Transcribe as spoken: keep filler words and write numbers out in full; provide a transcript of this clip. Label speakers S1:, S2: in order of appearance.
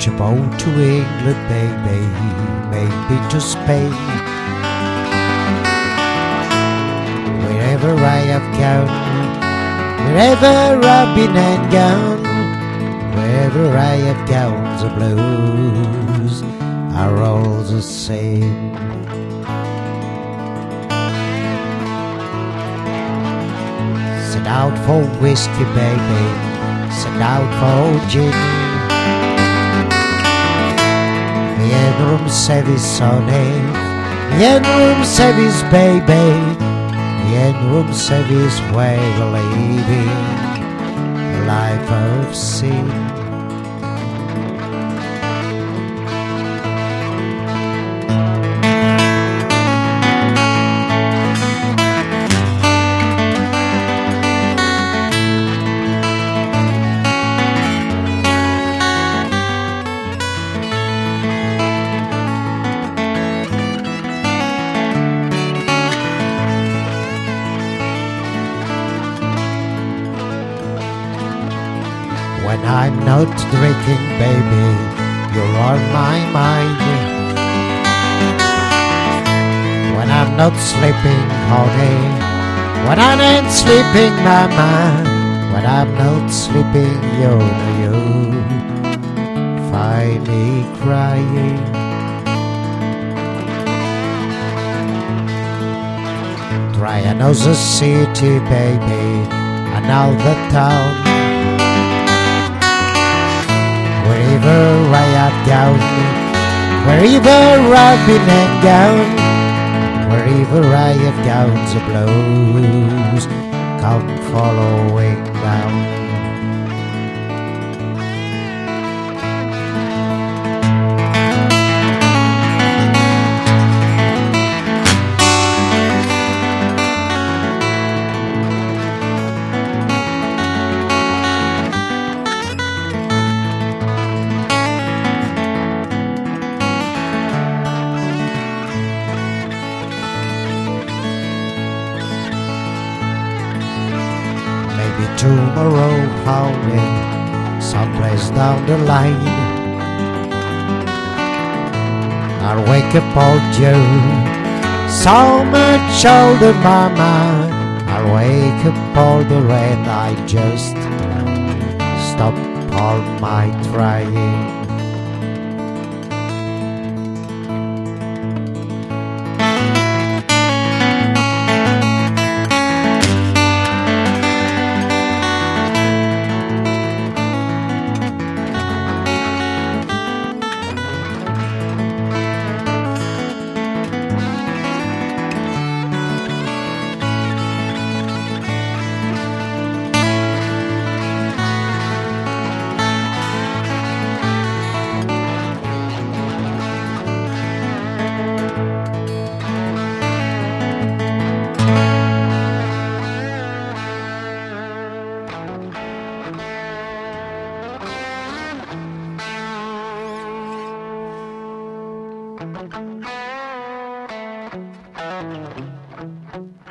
S1: a boat to England, baby, maybe to Spain. Wherever I have gone, wherever I've been and gone, wherever I have gone, the blues are all the same. Send out for whiskey, baby, send out for gin. Me and room service, sonny, me and room service, baby, me and room service, where we're living a life of sin. When I'm not drinking, baby, you're on my mind. When I'm not sleeping, honey, when I ain't sleeping, mama, when I'm not sleeping, you know you find me crying. Try another city, baby, another town. Wherever I have gone, wherever I've been and gone, wherever I have gone, the blues come following down. Maybe tomorrow, honey, someplace down the line, I'll wake up old Joe, so much older, mama. I'll wake up older and I just stop all my trying.
S2: Thank you.